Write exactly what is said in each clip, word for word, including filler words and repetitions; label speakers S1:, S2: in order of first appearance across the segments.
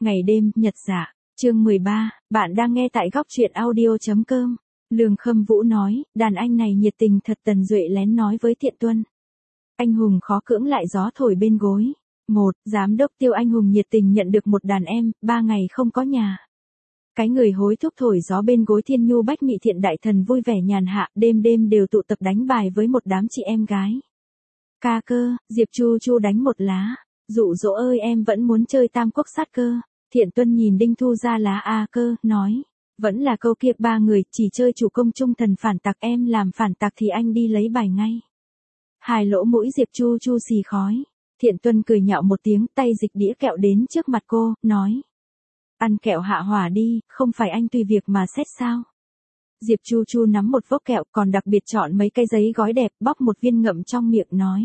S1: Ngày đêm, nhật dạ, chương mười ba, bạn đang nghe tại góc truyện audio.com. Lương Khâm Vũ nói, đàn anh này nhiệt tình thật. Tần Duệ lén nói với Thiện Tuân. Anh hùng khó cưỡng lại gió thổi bên gối. Một, giám đốc Tiêu anh hùng nhiệt tình nhận được một đàn em, ba ngày không có nhà. Cái người hối thúc thổi gió bên gối thiên nhu bách mị thiện đại thần vui vẻ nhàn hạ, đêm đêm đều tụ tập đánh bài với một đám chị em gái. Ca cơ, Diệp Chu Chu đánh một lá. Dụ dỗ ơi em vẫn muốn chơi tam quốc sát cơ. Thiện Tuân nhìn Đinh Thu ra lá A cơ, nói. Vẫn là câu kia, ba người chỉ chơi chủ công trung thần phản tặc, em làm phản tặc thì anh đi lấy bài ngay. Hai lỗ mũi Diệp Chu Chu xì khói. Thiện Tuân cười nhạo một tiếng, tay dịch đĩa kẹo đến trước mặt cô, nói. Ăn kẹo hạ hỏa đi, không phải anh tùy việc mà xét sao. Diệp Chu Chu nắm một vốc kẹo, còn đặc biệt chọn mấy cái giấy gói đẹp, bóc một viên ngậm trong miệng nói.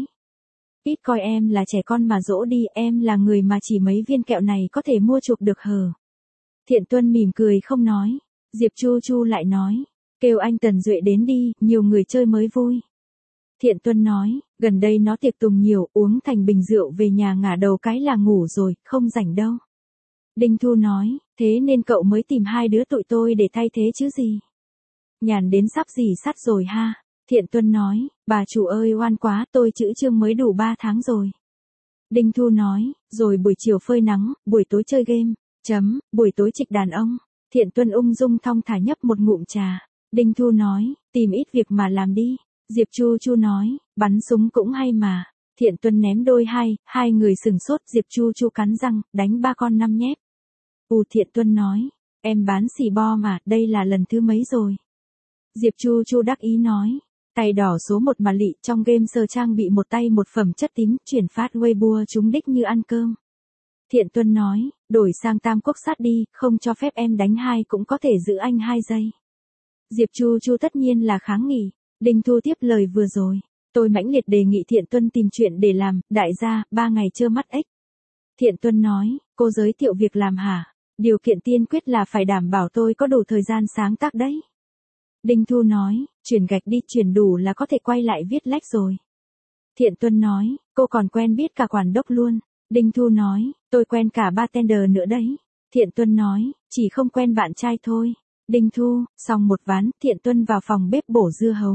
S1: Ít coi em là trẻ con mà dỗ đi, em là người mà chỉ mấy viên kẹo này có thể mua chuộc được hờ. Thiện Tuân mỉm cười không nói. Diệp Chu Chu lại nói. Kêu anh Tần Duệ đến đi, nhiều người chơi mới vui. Thiện Tuân nói, gần đây nó tiệc tùng nhiều, uống thành bình rượu về nhà ngả đầu cái là ngủ rồi, không rảnh đâu. Đinh Thu nói, thế nên cậu mới tìm hai đứa tụi tôi để thay thế chứ gì. Nhàn đến sắp gì sắt rồi ha. Thiện Tuân nói, bà chủ ơi oan quá, tôi chữ chương mới đủ ba tháng rồi. Đinh Thu nói, rồi buổi chiều phơi nắng, buổi tối chơi game, chấm, buổi tối trịch đàn ông. Thiện Tuân ung dung thong thả nhấp một ngụm trà. Đinh Thu nói, tìm ít việc mà làm đi. Diệp Chu Chu nói, bắn súng cũng hay mà. Thiện Tuân ném đôi hai, hai người sừng sốt. Diệp Chu Chu cắn răng, đánh ba con năm nhép. Ù Thiện Tuân nói, em bán xì bo mà, đây là lần thứ mấy rồi. Diệp Chu Chu đắc ý nói, tay đỏ số một mà lị, trong game sơ trang bị một tay một phẩm chất tím, chuyển phát Weibo trúng đích như ăn cơm. Thiện Tuân nói, đổi sang tam quốc sát đi, không cho phép em đánh hai cũng có thể giữ anh hai giây. Diệp Chu Chu tất nhiên là kháng nghị. Đinh Thu tiếp lời vừa rồi. Tôi mãnh liệt đề nghị Thiện Tuân tìm chuyện để làm, đại gia, ba ngày trơ mắt ếch. Thiện Tuân nói, cô giới thiệu việc làm hả? Điều kiện tiên quyết là phải đảm bảo tôi có đủ thời gian sáng tác đấy. Đinh Thu nói, chuyển gạch đi, chuyển đủ là có thể quay lại viết lách rồi. Thiện Tuân nói, cô còn quen biết cả quản đốc luôn. Đinh Thu nói, tôi quen cả bartender nữa đấy. Thiện Tuân nói, chỉ không quen bạn trai thôi. Đinh Thu, xong một ván, Thiện Tuân vào phòng bếp bổ dưa hấu.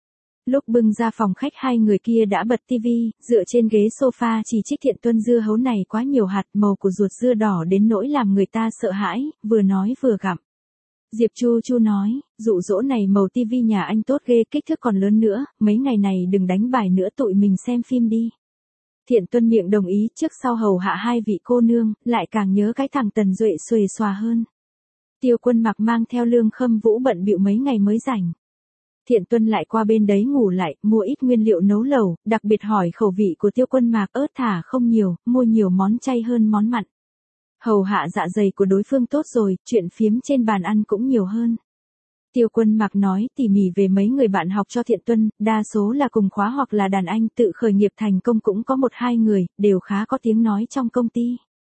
S1: Lúc bưng ra phòng khách hai người kia đã bật tivi, dựa trên ghế sofa chỉ trích Thiện Tuân dưa hấu này quá nhiều hạt, màu của ruột dưa đỏ đến nỗi làm người ta sợ hãi, vừa nói vừa gặm. Diệp Chu Chu nói, dụ dỗ này màu tivi nhà anh tốt ghê, kích thước còn lớn nữa, mấy ngày này đừng đánh bài nữa, tụi mình xem phim đi. Thiện Tuân miệng đồng ý, trước sau hầu hạ hai vị cô nương, lại càng nhớ cái thằng Tần Duệ xuề xòa hơn. Tiêu Quân Mặc mang theo Lương Khâm Vũ bận bịu mấy ngày mới rảnh. Thiện Tuân lại qua bên đấy ngủ lại, mua ít nguyên liệu nấu lẩu, đặc biệt hỏi khẩu vị của Tiêu Quân Mặc, ớt thả không nhiều, mua nhiều món chay hơn món mặn. Hầu hạ dạ dày của đối phương tốt rồi, chuyện phiếm trên bàn ăn cũng nhiều hơn. Tiêu Quân Mặc nói tỉ mỉ về mấy người bạn học cho Thiện Tuân, đa số là cùng khóa hoặc là đàn anh, tự khởi nghiệp thành công cũng có một hai người, đều khá có tiếng nói trong công ty.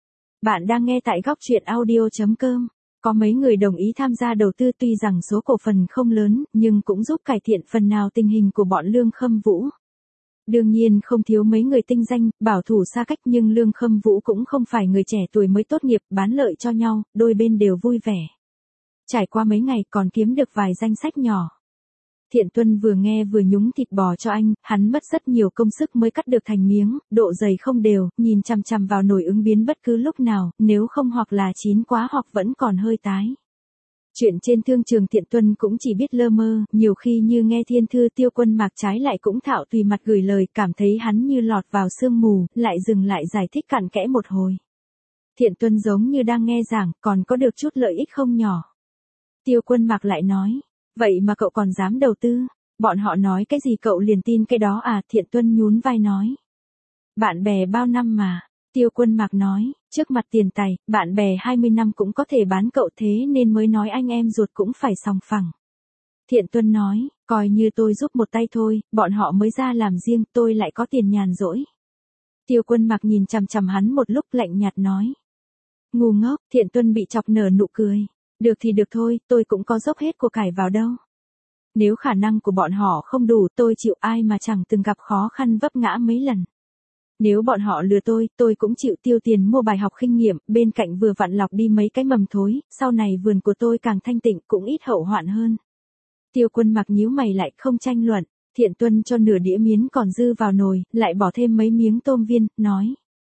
S1: Bạn đang nghe tại góc truyện audio.com. Có mấy người đồng ý tham gia đầu tư, tuy rằng số cổ phần không lớn, nhưng cũng giúp cải thiện phần nào tình hình của bọn Lương Khâm Vũ. Đương nhiên không thiếu mấy người tinh danh, bảo thủ xa cách, nhưng Lương Khâm Vũ cũng không phải người trẻ tuổi mới tốt nghiệp, bán lợi cho nhau, đôi bên đều vui vẻ. Trải qua mấy ngày còn kiếm được vài danh sách nhỏ. Thiện Tuân vừa nghe vừa nhúng thịt bò cho anh, hắn mất rất nhiều công sức mới cắt được thành miếng, độ dày không đều, nhìn chằm chằm vào nồi ứng biến bất cứ lúc nào, nếu không hoặc là chín quá hoặc vẫn còn hơi tái. Chuyện trên thương trường Thiện Tuân cũng chỉ biết lơ mơ, nhiều khi như nghe thiên thư. Tiêu Quân Mặc trái lại cũng thạo tùy mặt gửi lời, cảm thấy hắn như lọt vào sương mù, lại dừng lại giải thích cặn kẽ một hồi. Thiện Tuân giống như đang nghe giảng, còn có được chút lợi ích không nhỏ. Tiêu Quân Mặc lại nói, vậy mà cậu còn dám đầu tư, bọn họ nói cái gì cậu liền tin cái đó à? Thiện Tuân nhún vai nói, bạn bè bao năm mà. Tiêu Quân Mặc nói, trước mặt tiền tài, bạn bè hai mươi năm cũng có thể bán cậu, thế nên mới nói anh em ruột cũng phải sòng phẳng. Thiện Tuân nói, coi như tôi giúp một tay thôi, bọn họ mới ra làm riêng, tôi lại có tiền nhàn rỗi. Tiêu Quân Mặc nhìn chằm chằm hắn một lúc lạnh nhạt nói, ngu ngốc. Thiện Tuân bị chọc nở nụ cười, được thì được thôi, tôi cũng có dốc hết của cải vào đâu. Nếu khả năng của bọn họ không đủ, tôi chịu, ai mà chẳng từng gặp khó khăn vấp ngã mấy lần. Nếu bọn họ lừa tôi, tôi cũng chịu tiêu tiền mua bài học kinh nghiệm, bên cạnh vừa vặn lọc đi mấy cái mầm thối, sau này vườn của tôi càng thanh tịnh cũng ít hậu hoạn hơn. Tiêu Quân Mặc nhíu mày lại không tranh luận, Thiện Tuân cho nửa đĩa miến còn dư vào nồi, lại bỏ thêm mấy miếng tôm viên, nói.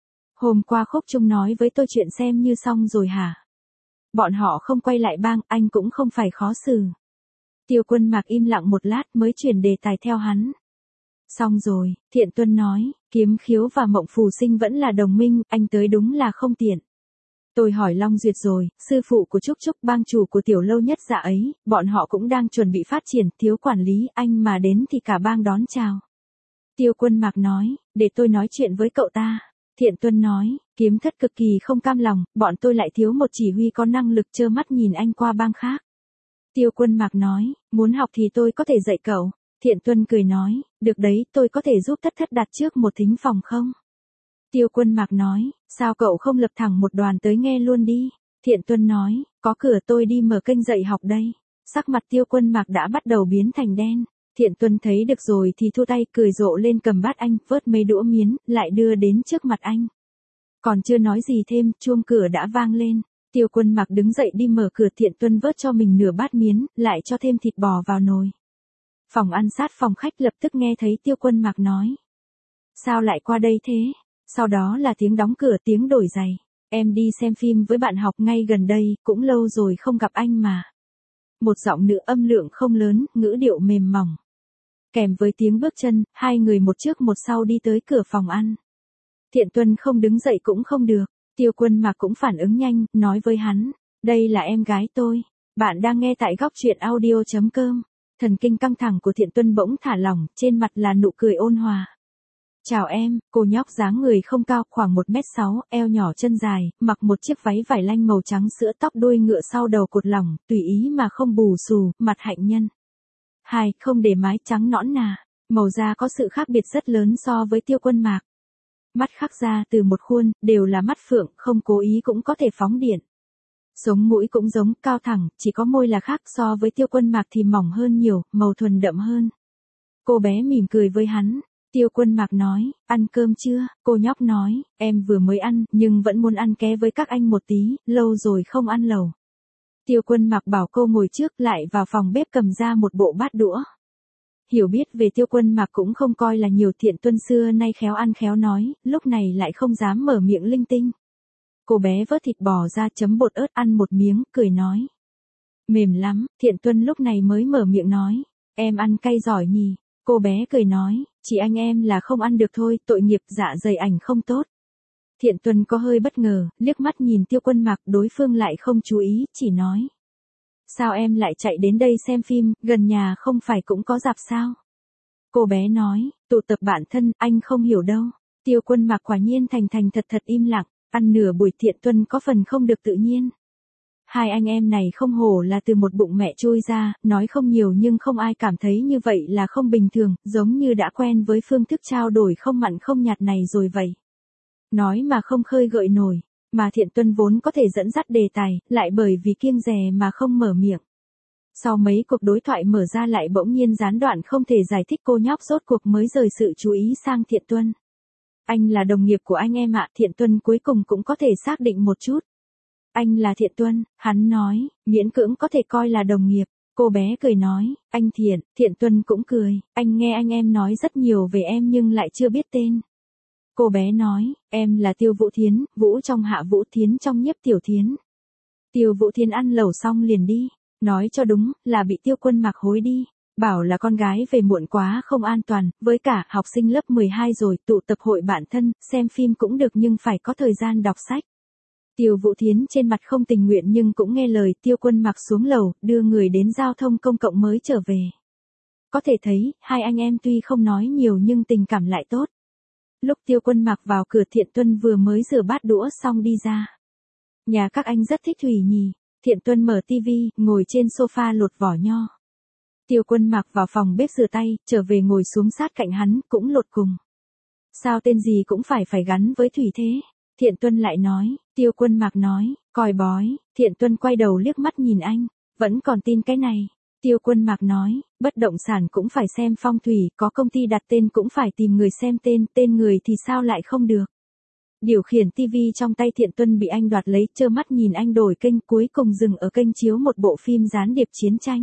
S1: Hôm qua Khúc Trung nói với tôi chuyện xem như xong rồi hả? Bọn họ không quay lại bang, anh cũng không phải khó xử. Tiêu Quân Mặc im lặng một lát mới chuyển đề tài theo hắn. Xong rồi, Thiện Tuân nói, Kiếm Khiếu và Mộng Phù Sinh vẫn là đồng minh, anh tới đúng là không tiện. Tôi hỏi Long Duyệt rồi, sư phụ của Trúc Trúc bang chủ của tiểu lâu nhất dạ ấy, bọn họ cũng đang chuẩn bị phát triển, thiếu quản lý, anh mà đến thì cả bang đón chào. Tiêu Quân Mặc nói, để tôi nói chuyện với cậu ta. Thiện Tuân nói, Kiếm Thất cực kỳ không cam lòng, bọn tôi lại thiếu một chỉ huy có năng lực trơ mắt nhìn anh qua bang khác. Tiêu Quân Mặc nói, muốn học thì tôi có thể dạy cậu. Thiện Tuân cười nói, được đấy, tôi có thể giúp Thất Thất đặt trước một thính phòng không? Tiêu Quân Mặc nói, sao cậu không lập thẳng một đoàn tới nghe luôn đi? Thiện Tuân nói, có cửa tôi đi mở kênh dạy học đây. Sắc mặt Tiêu Quân Mặc đã bắt đầu biến thành đen. Thiện Tuân thấy được rồi thì thu tay cười rộ lên cầm bát anh, vớt mấy đũa miến, lại đưa đến trước mặt anh. Còn chưa nói gì thêm, chuông cửa đã vang lên. Tiêu Quân Mặc đứng dậy đi mở cửa, Thiện Tuân vớt cho mình nửa bát miến, lại cho thêm thịt bò vào nồi. Phòng ăn sát phòng khách lập tức nghe thấy Tiêu Quân Mặc nói. Sao lại qua đây thế? Sau đó là tiếng đóng cửa, tiếng đổi giày. Em đi xem phim với bạn học ngay gần đây, cũng lâu rồi không gặp anh mà. Một giọng nữ âm lượng không lớn, ngữ điệu mềm mỏng. Kèm với tiếng bước chân, hai người một trước một sau đi tới cửa phòng ăn. Thiện Tuân không đứng dậy cũng không được. Tiêu Quân Mặc cũng phản ứng nhanh, nói với hắn. Đây là em gái tôi. Bạn đang nghe tại góc truyện audio chấm com. Thần kinh căng thẳng của Thiện Tuân bỗng thả lỏng, trên mặt là nụ cười ôn hòa. Chào em, cô nhóc dáng người không cao, khoảng một mét sáu, eo nhỏ chân dài, mặc một chiếc váy vải lanh màu trắng sữa, tóc đuôi ngựa sau đầu cột lỏng, tùy ý mà không bù xù, mặt hạnh nhân. Hai, không để mái trắng nõn nà, màu da có sự khác biệt rất lớn so với Tiêu Quân Mặc. Mắt khắc ra từ một khuôn, đều là mắt phượng, không cố ý cũng có thể phóng điện. Sống mũi cũng giống, cao thẳng, chỉ có môi là khác, so với Tiêu Quân Mặc thì mỏng hơn nhiều, màu thuần đậm hơn. Cô bé mỉm cười với hắn. Tiêu Quân Mặc nói, ăn cơm chưa? Cô nhóc nói, em vừa mới ăn, nhưng vẫn muốn ăn ké với các anh một tí, lâu rồi không ăn lẩu. Tiêu Quân Mặc bảo cô ngồi trước, lại vào phòng bếp cầm ra một bộ bát đũa. Hiểu biết về Tiêu Quân Mặc cũng không coi là nhiều, Thiện Tuân xưa nay khéo ăn khéo nói, lúc này lại không dám mở miệng linh tinh. Cô bé vớt thịt bò ra, chấm bột ớt ăn một miếng, cười nói. Mềm lắm, Thiện Tuân lúc này mới mở miệng nói, em ăn cay giỏi nhỉ. Cô bé cười nói, chỉ anh em là không ăn được thôi, tội nghiệp, dạ dày ảnh không tốt. Thiện Tuân có hơi bất ngờ, liếc mắt nhìn Tiêu Quân Mặc, đối phương lại không chú ý, chỉ nói. Sao em lại chạy đến đây xem phim, gần nhà không phải cũng có rạp sao? Cô bé nói, tụ tập bạn thân, anh không hiểu đâu. Tiêu Quân Mặc quả nhiên thành thành thật thật im lặng, ăn nửa buổi. Thiện Tuân có phần không được tự nhiên. Hai anh em này không hổ là từ một bụng mẹ trôi ra, nói không nhiều nhưng không ai cảm thấy như vậy là không bình thường, giống như đã quen với phương thức trao đổi không mặn không nhạt này rồi vậy. Nói mà không khơi gợi nổi, mà Thiện Tuân vốn có thể dẫn dắt đề tài, lại bởi vì kiêng dè mà không mở miệng. Sau mấy cuộc đối thoại mở ra lại bỗng nhiên gián đoạn không thể giải thích, cô nhóc rốt cuộc mới rời sự chú ý sang Thiện Tuân. Anh là đồng nghiệp của anh em ạ. Thiện Tuân cuối cùng cũng có thể xác định một chút. Anh là Thiện Tuân, hắn nói, miễn cưỡng có thể coi là đồng nghiệp. Cô bé cười nói, anh Thiện. Thiện Tuân cũng cười, anh nghe anh em nói rất nhiều về em nhưng lại chưa biết tên. Cô bé nói, em là Tiêu Vũ Thiến, Vũ trong Hạ Vũ, Thiến trong Nhiếp Tiểu Thiến. Tiêu Vũ Thiến ăn lẩu xong liền đi, nói cho đúng là bị Tiêu Quân Mặc hối đi, bảo là con gái về muộn quá không an toàn, với cả học sinh lớp mười hai rồi, tụ tập hội bạn thân, xem phim cũng được nhưng phải có thời gian đọc sách. Tiêu Vũ Thiến trên mặt không tình nguyện nhưng cũng nghe lời. Tiêu Quân Mặc xuống lầu, đưa người đến giao thông công cộng mới trở về. Có thể thấy, hai anh em tuy không nói nhiều nhưng tình cảm lại tốt. Lúc Tiêu Quân Mặc vào cửa, Thiện Tuân vừa mới rửa bát đũa xong đi ra. Nhà các anh rất thích thủy nhỉ? Thiện Tuân mở tivi, ngồi trên sofa lột vỏ nho. Tiêu Quân Mặc vào phòng bếp rửa tay, trở về ngồi xuống sát cạnh hắn, cũng lột cùng. Sao tên gì cũng phải phải gắn với thủy thế? Thiện Tuân lại nói. Tiêu Quân Mặc nói, coi bói. Thiện Tuân quay đầu liếc mắt nhìn anh, vẫn còn tin cái này. Tiêu Quân Mặc nói, bất động sản cũng phải xem phong thủy, có công ty đặt tên cũng phải tìm người xem tên, tên người thì sao lại không được. Điều khiển tivi trong tay Thiện Tuân bị anh đoạt lấy, trơ mắt nhìn anh đổi kênh, cuối cùng dừng ở kênh chiếu một bộ phim gián điệp chiến tranh.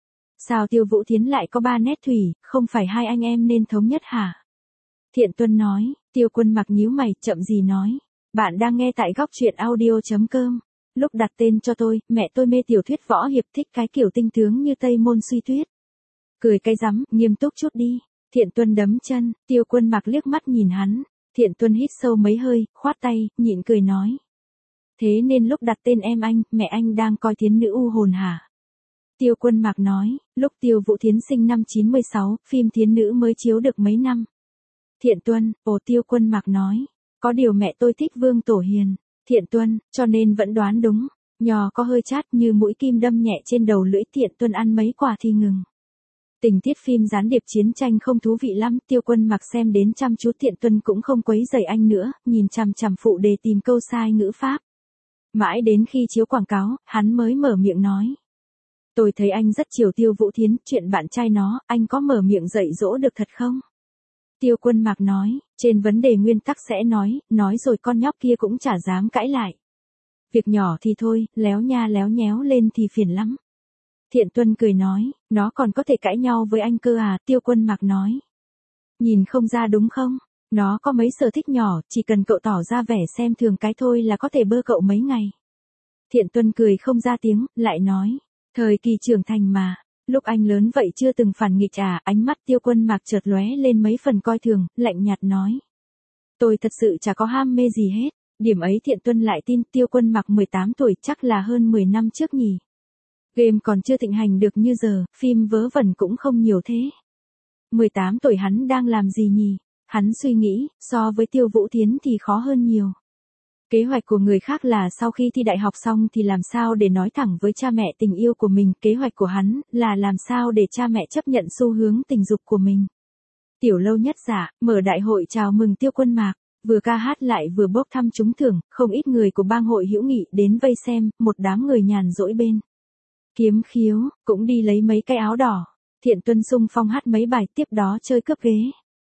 S1: Sao Tiêu Vũ Thiến lại có ba nét thủy, không phải hai anh em nên thống nhất hả? Thiện Tuân nói. Tiêu Quân Mặc nhíu mày, chậm gì nói. Bạn đang nghe tại góc truyện audio.com. Lúc đặt tên cho tôi, mẹ tôi mê tiểu thuyết võ hiệp, thích cái kiểu tinh tướng như Tây Môn Suy Tuyết. Cười cái rắm, nghiêm túc chút đi. Thiện Tuân đấm chân, Tiêu Quân Mặc liếc mắt nhìn hắn. Thiện Tuân hít sâu mấy hơi, khoát tay, nhịn cười nói. Thế nên lúc đặt tên em anh, mẹ anh đang coi Thiến Nữ U Hồn hả? Tiêu Quân Mặc nói, lúc Tiêu Vũ Thiến sinh năm chín mươi sáu, phim Thiến Nữ mới chiếu được mấy năm. Thiện Tuân, ồ Tiêu Quân Mặc nói, có điều mẹ tôi thích Vương Tổ Hiền. Thiện Tuân, cho nên vẫn đoán đúng. Nhò có hơi chát như mũi kim đâm nhẹ trên đầu lưỡi. Thiện Tuân ăn mấy quả thì ngừng. Tình tiết phim gián điệp chiến tranh không thú vị lắm, Tiêu Quân Mặc xem đến chăm chú. Thiện Tuân cũng không quấy rầy anh nữa, nhìn chằm chằm phụ đề tìm câu sai ngữ pháp. Mãi đến khi chiếu quảng cáo, hắn mới mở miệng nói. Tôi thấy anh rất chiều Tiêu Vũ Thiến, chuyện bạn trai nó, anh có mở miệng dạy dỗ được thật không? Tiêu Quân Mặc nói, trên vấn đề nguyên tắc sẽ nói, nói rồi con nhóc kia cũng chả dám cãi lại. Việc nhỏ thì thôi, léo nha léo nhéo lên thì phiền lắm. Thiện Tuân cười nói, nó còn có thể cãi nhau với anh cơ à? Tiêu Quân Mặc nói. Nhìn không ra đúng không? Nó có mấy sở thích nhỏ, chỉ cần cậu tỏ ra vẻ xem thường cái thôi là có thể bơ cậu mấy ngày. Thiện Tuân cười không ra tiếng, lại nói, thời kỳ trưởng thành mà. Lúc anh lớn vậy chưa từng phản nghịch à? Ánh mắt Tiêu Quân Mặc chợt lóe lên mấy phần coi thường, lạnh nhạt nói. Tôi thật sự chả có ham mê gì hết. Điểm ấy Thiện Tuân lại tin. Tiêu Quân Mặc mười tám tuổi, chắc là hơn mười năm trước nhỉ. Game còn chưa thịnh hành được như giờ, phim vớ vẩn cũng không nhiều thế. mười tám tuổi hắn đang làm gì nhỉ? Hắn suy nghĩ, so với Tiêu Vũ Thiến thì khó hơn nhiều. Kế hoạch của người khác là sau khi thi đại học xong thì làm sao để nói thẳng với cha mẹ tình yêu của mình. Kế hoạch của hắn là làm sao để cha mẹ chấp nhận xu hướng tình dục của mình. Tiểu Lâu Nhất Giả, mở đại hội chào mừng Tiêu Quân Mặc, vừa ca hát lại vừa bốc thăm trúng thưởng, không ít người của bang hội hữu nghị đến vây xem, một đám người nhàn rỗi bên. Kiếm Khiếu, cũng đi lấy mấy cái áo đỏ. Thiện Tuân xung phong hát mấy bài, tiếp đó chơi cướp ghế.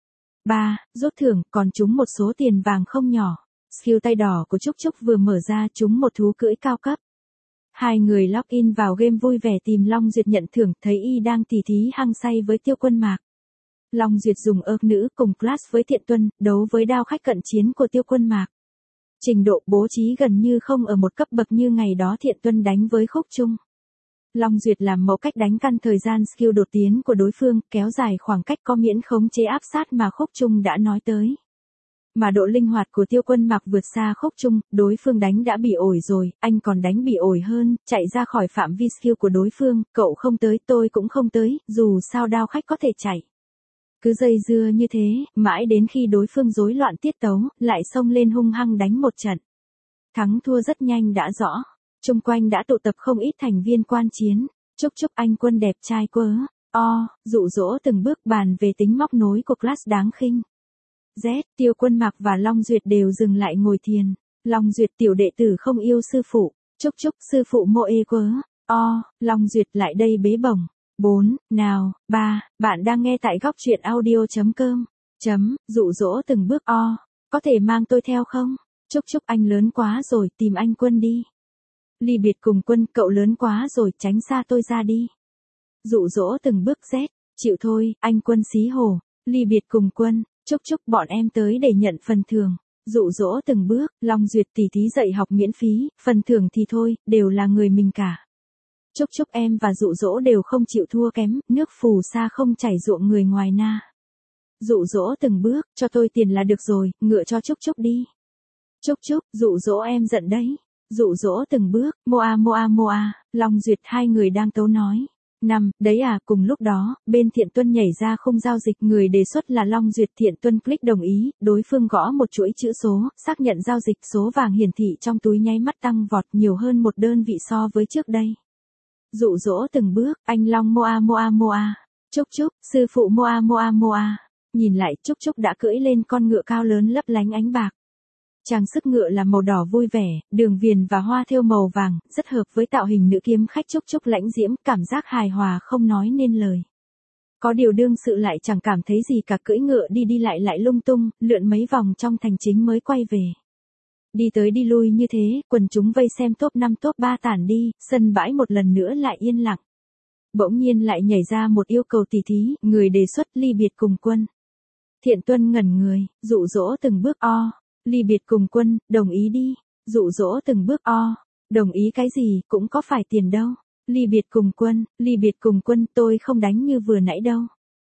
S1: ba. Rút thưởng, còn trúng một số tiền vàng không nhỏ. Skill tay đỏ của Trúc Trúc vừa mở ra, trúng một thú cưỡi cao cấp. Hai người login vào game vui vẻ tìm Long Duyệt nhận thưởng, thấy y đang tỉ thí hăng say với Tiêu Quân Mặc. Long Duyệt dùng ớt nữ cùng class với Thiện Tuân, đấu với đao khách cận chiến của Tiêu Quân Mặc. Trình độ bố trí gần như không ở một cấp bậc như ngày đó Thiện Tuân đánh với Khúc Trung. Long Duyệt làm mẫu cách đánh căn thời gian skill đột tiến của đối phương, kéo dài khoảng cách có miễn khống chế áp sát mà Khúc Trung đã nói tới. Mà độ linh hoạt của Tiêu Quân Mặc vượt xa Khúc Trung, đối phương đánh đã bị ổi rồi, anh còn đánh bị ổi hơn, chạy ra khỏi phạm vi skill của đối phương, cậu không tới tôi cũng không tới, dù sao đao khách có thể chạy. Cứ dây dưa như thế, mãi đến khi đối phương rối loạn tiết tấu, lại xông lên hung hăng đánh một trận. Thắng thua rất nhanh đã rõ. Chung quanh đã tụ tập không ít thành viên quan chiến. Chúc chúc anh Quân đẹp trai quớ. O, dụ dỗ từng bước bàn về tính móc nối của class đáng khinh. Z, Tiêu Quân Mặc và Long Duyệt đều dừng lại ngồi thiền. Long Duyệt tiểu đệ tử không yêu sư phụ. Chúc chúc sư phụ mô ê quớ. O, Long Duyệt lại đây bế bổng. bốn, nào, ba, bạn đang nghe tại góc truyện audio.com. Chấm, dụ dỗ từng bước. O, có thể mang tôi theo không? Chúc chúc anh lớn quá rồi, tìm anh Quân đi. Ly biệt cùng Quân, cậu lớn quá rồi, tránh xa tôi ra đi. Dụ dỗ từng bước. Z, chịu thôi, anh Quân xí hổ. Ly biệt cùng Quân, chúc chúc bọn em tới để nhận phần thưởng. Dụ dỗ từng bước. Long Duyệt tỷ thí dạy học miễn phí, phần thưởng thì thôi, đều là người mình cả. Chúc chúc em và dụ dỗ đều không chịu thua kém, nước phù sa không chảy ruộng người ngoài na. Dụ dỗ từng bước, cho tôi tiền là được rồi, ngựa cho chúc chúc đi. Chúc chúc, dụ dỗ em giận đấy. Dụ dỗ từng bước, moa moa moa, Long Duyệt hai người đang tấu nói. Năm, đấy à, cùng lúc đó, bên Thiện Tuân nhảy ra không giao dịch, người đề xuất là Long Duyệt. Thiện Tuân click đồng ý, đối phương gõ một chuỗi chữ số, xác nhận giao dịch, số vàng hiển thị trong túi nháy mắt tăng vọt nhiều hơn một đơn vị so với trước đây. Dụ dỗ từng bước, anh Long moa moa moa, chúc chúc, sư phụ moa moa moa. Nhìn lại, chúc chúc đã cưỡi lên con ngựa cao lớn lấp lánh ánh bạc. Trang sức ngựa là màu đỏ vui vẻ, đường viền và hoa thêu màu vàng, rất hợp với tạo hình nữ kiếm khách. Chúc chúc lãnh diễm, cảm giác hài hòa không nói nên lời. Có điều đương sự lại chẳng cảm thấy gì cả, cưỡi ngựa đi đi lại lại lung tung, lượn mấy vòng trong thành chính mới quay về. Đi tới đi lui như thế, quần chúng vây xem top năm top ba tản đi, sân bãi một lần nữa lại yên lặng. Bỗng nhiên lại nhảy ra một yêu cầu tỉ thí, người đề xuất ly biệt cùng Quân. Thiện Tuân ngẩn người, dụ dỗ từng bước o, ly biệt cùng Quân, đồng ý đi, dụ dỗ từng bước o, đồng ý cái gì, cũng có phải tiền đâu. Ly biệt cùng Quân, ly biệt cùng Quân, tôi không đánh như vừa nãy đâu.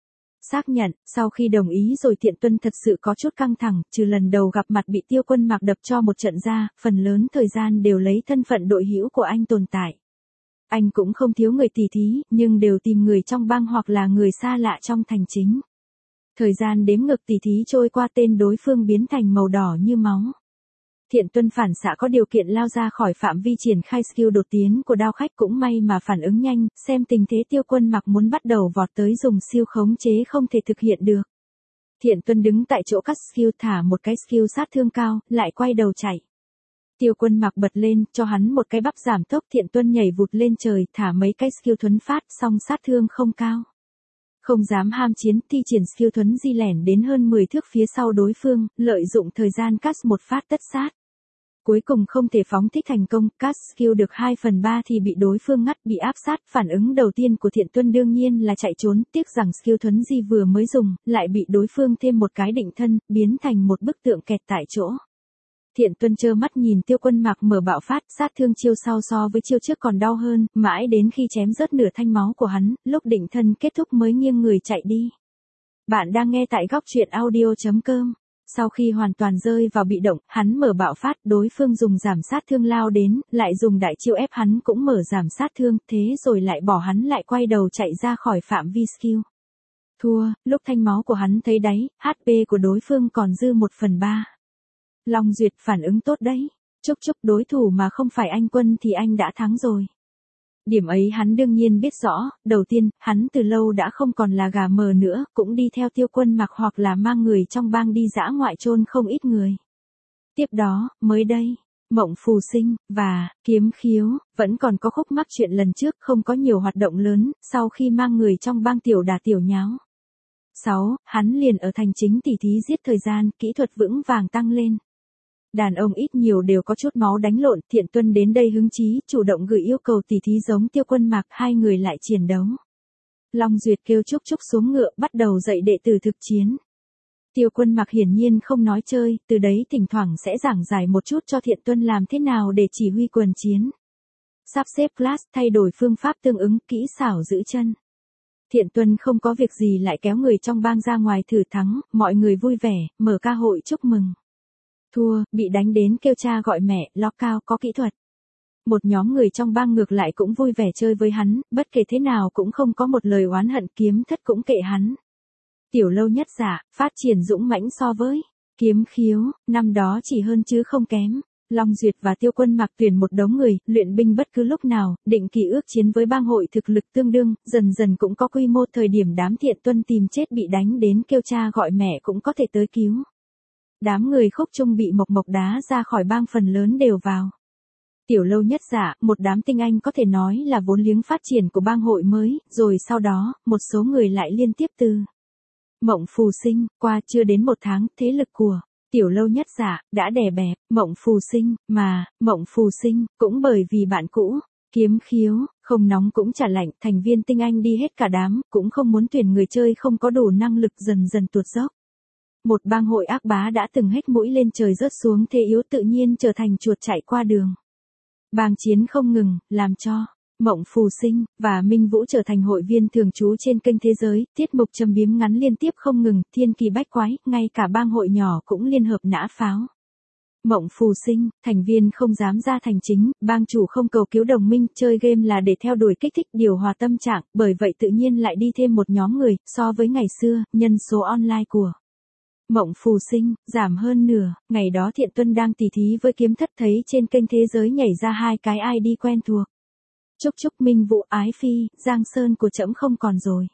S1: Xác nhận, sau khi đồng ý rồi Thiện Tuân thật sự có chút căng thẳng, trừ lần đầu gặp mặt bị Tiêu Quân Mạc đập cho một trận ra, phần lớn thời gian đều lấy thân phận đội hữu của anh tồn tại. Anh cũng không thiếu người tỉ thí, nhưng đều tìm người trong bang hoặc là người xa lạ trong thành chính. Thời gian đếm ngược tỉ thí trôi qua, tên đối phương biến thành màu đỏ như máu. Thiện Tuân phản xạ có điều kiện lao ra khỏi phạm vi triển khai skill đột tiến của đao khách, cũng may mà phản ứng nhanh, xem tình thế Tiêu Quân Mạc muốn bắt đầu vọt tới dùng siêu khống chế không thể thực hiện được. Thiện Tuân đứng tại chỗ cắt skill, thả một cái skill sát thương cao, lại quay đầu chạy. Tiêu Quân Mạc bật lên, cho hắn một cái bắp giảm tốc. Thiện Tuân nhảy vụt lên trời, thả mấy cái skill thuấn phát, song sát thương không cao. Không dám ham chiến, thi triển skill thuấn di lẻn đến hơn mười thước phía sau đối phương, lợi dụng thời gian cast một phát tất sát. Cuối cùng không thể phóng thích thành công, cast skill được hai phần ba thì bị đối phương ngắt, bị áp sát. Phản ứng đầu tiên của Thiện Tuân đương nhiên là chạy trốn, tiếc rằng skill thuấn di vừa mới dùng, lại bị đối phương thêm một cái định thân, biến thành một bức tượng kẹt tại chỗ. Thiện Tuân trơ mắt nhìn Tiêu Quân Mạc mở bạo phát, sát thương chiêu sau so với chiêu trước còn đau hơn, mãi đến khi chém rớt nửa thanh máu của hắn, lúc định thân kết thúc mới nghiêng người chạy đi. Bạn đang nghe tại góc truyện audio chấm com. Sau khi hoàn toàn rơi vào bị động, hắn mở bạo phát, đối phương dùng giảm sát thương lao đến, lại dùng đại chiêu ép hắn cũng mở giảm sát thương, thế rồi lại bỏ hắn lại quay đầu chạy ra khỏi phạm vi skill. Thua, lúc thanh máu của hắn thấy đáy, hát pê của đối phương còn dư một phần ba. Long Duyệt phản ứng tốt đấy. Chúc chúc, đối thủ mà không phải anh Quân thì anh đã thắng rồi. Điểm ấy hắn đương nhiên biết rõ, đầu tiên, hắn từ lâu đã không còn là gà mờ nữa, cũng đi theo Tiêu Quân Mạc hoặc là mang người trong bang đi dã ngoại chôn không ít người. Tiếp đó, mới đây, Mộng Phù Sinh, và, Kiếm Khiếu, vẫn còn có khúc mắc chuyện lần trước không có nhiều hoạt động lớn, sau khi mang người trong bang tiểu đà tiểu nháo. sáu. Hắn liền ở thành chính tỉ thí giết thời gian, kỹ thuật vững vàng tăng lên. Đàn ông ít nhiều đều có chút máu đánh lộn, Thiện Tuân đến đây hứng chí, chủ động gửi yêu cầu tỉ thí giống Tiêu Quân Mạc, hai người lại chiến đấu. Long Duyệt kêu Trúc Trúc xuống ngựa, bắt đầu dạy đệ tử thực chiến. Tiêu Quân Mạc hiển nhiên không nói chơi, từ đấy thỉnh thoảng sẽ giảng giải một chút cho Thiện Tuân làm thế nào để chỉ huy quần chiến. Sắp xếp class, thay đổi phương pháp tương ứng, kỹ xảo giữ chân. Thiện Tuân không có việc gì lại kéo người trong bang ra ngoài thử thắng, mọi người vui vẻ, mở ca hội chúc mừng. Thua, bị đánh đến kêu cha gọi mẹ, lo cao có kỹ thuật. Một nhóm người trong bang ngược lại cũng vui vẻ chơi với hắn, bất kể thế nào cũng không có một lời oán hận, Kiếm Thất cũng kệ hắn. Tiểu Lâu Nhất Giả, phát triển dũng mãnh so với Kiếm Khiếu, năm đó chỉ hơn chứ không kém. Long Duyệt và Tiêu Quân Mạc tuyển một đống người, luyện binh bất cứ lúc nào, định kỳ ước chiến với bang hội thực lực tương đương, dần dần cũng có quy mô. Thời điểm đám Thiện Tuân tìm chết bị đánh đến kêu cha gọi mẹ cũng có thể tới cứu. Đám người Khúc Trung bị mộc mộc đá ra khỏi bang phần lớn đều vào. Tiểu Lâu Nhất Giả, một đám tinh anh có thể nói là vốn liếng phát triển của bang hội mới, rồi sau đó, một số người lại liên tiếp từ Mộng Phù Sinh, qua chưa đến một tháng, thế lực của Tiểu Lâu Nhất Giả đã đè bẹp Mộng Phù Sinh, mà Mộng Phù Sinh cũng bởi vì bạn cũ Kiếm Khiếu không nóng cũng chả lạnh, thành viên tinh anh đi hết cả đám, cũng không muốn tuyển người chơi không có đủ năng lực, dần dần tuột dốc. Một bang hội ác bá đã từng hết mũi lên trời rớt xuống thế yếu, tự nhiên trở thành chuột chạy qua đường. Bang chiến không ngừng, làm cho Mộng Phù Sinh và Minh Vũ trở thành hội viên thường trú trên kênh Thế Giới, tiết mục châm biếm ngắn liên tiếp không ngừng, thiên kỳ bách quái, ngay cả bang hội nhỏ cũng liên hợp nã pháo. Mộng Phù Sinh, thành viên không dám ra thành chính, bang chủ không cầu cứu đồng minh, chơi game là để theo đuổi kích thích điều hòa tâm trạng, bởi vậy tự nhiên lại đi thêm một nhóm người, so với ngày xưa, nhân số online của Mộng Phù Sinh giảm hơn nửa. Ngày đó Thiện Tuân đang tỉ thí với Kiếm Thất, thấy trên kênh Thế Giới nhảy ra hai cái i đê quen thuộc. Chúc chúc, Minh Vũ, Ái Phi, Giang Sơn của trẫm không còn rồi.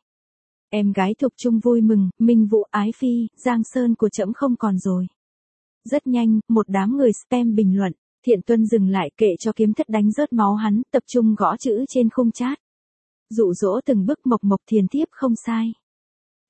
S1: Em gái Thục Trung vui mừng, Minh Vũ, Ái Phi, Giang Sơn của trẫm không còn rồi. Rất nhanh, một đám người spam bình luận. Thiện Tuân dừng lại, kệ cho Kiếm Thất đánh rớt máu hắn, tập trung gõ chữ trên khung chat. Dụ dỗ từng bước, mộc mộc thiền thiếp không sai.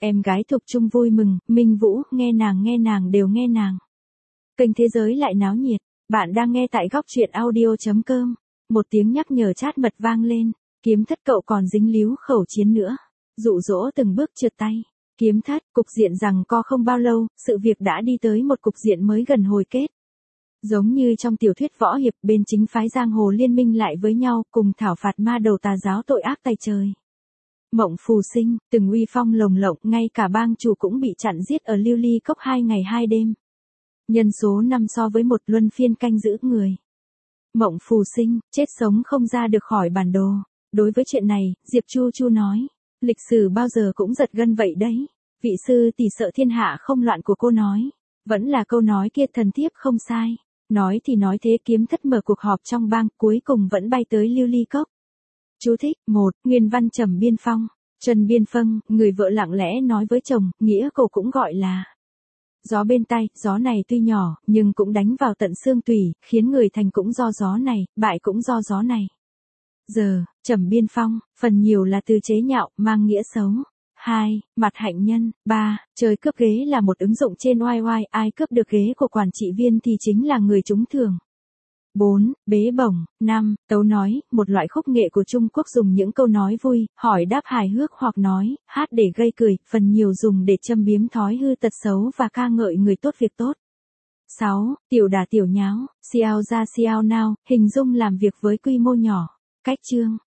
S1: Em gái Thục Trung vui mừng, Minh Vũ, nghe nàng nghe nàng đều nghe nàng. Kênh Thế Giới lại náo nhiệt. Bạn đang nghe tại góc truyện audio.com. Một tiếng nhắc nhở chat mật vang lên. Kiếm thất cậu còn dính líu khẩu chiến nữa. Dụ dỗ từng bước trượt tay. Kiếm thất, cục diện rằng co không bao lâu, sự việc đã đi tới một cục diện mới gần hồi kết. Giống như trong tiểu thuyết võ hiệp, bên chính phái giang hồ liên minh lại với nhau, cùng thảo phạt ma đầu tà giáo tội ác tày trời. Mộng Phù Sinh, từng uy phong lồng lộng, ngay cả bang chủ cũng bị chặn giết ở Lưu Ly Cốc hai ngày hai đêm. Nhân số năm so với một luân phiên canh giữ người. Mộng Phù Sinh, chết sống không ra được khỏi bản đồ. Đối với chuyện này, Diệp Chu Chu nói, lịch sử bao giờ cũng giật gân vậy đấy. Vị sư tỷ sợ thiên hạ không loạn của cô nói. Vẫn là câu nói kia thần thiếp không sai. Nói thì nói thế, Kiếm thất mở cuộc họp trong bang, cuối cùng vẫn bay tới Lưu Ly Cốc. Chú thích, một, nguyên văn Trầm Biên Phong. Trần Biên Phân, người vợ lặng lẽ nói với chồng, nghĩa cô cũng gọi là gió bên tai, gió này tuy nhỏ, nhưng cũng đánh vào tận xương tủy, khiến người thành cũng do gió này, bại cũng do gió này. Giờ, Trầm Biên Phong, phần nhiều là từ chế nhạo, mang nghĩa xấu. hai. Mặt hạnh nhân. ba. Trời cướp ghế là một ứng dụng trên oai oai, ai cướp được ghế của quản trị viên thì chính là người trúng thưởng. bốn. Bế bổng. năm. Tấu nói, một loại khúc nghệ của Trung Quốc dùng những câu nói vui, hỏi đáp hài hước hoặc nói, hát để gây cười, phần nhiều dùng để châm biếm thói hư tật xấu và ca ngợi người tốt việc tốt. sáu. Tiểu đả tiểu nháo, xiao ra xiao nao, hình dung làm việc với quy mô nhỏ. Cách chương,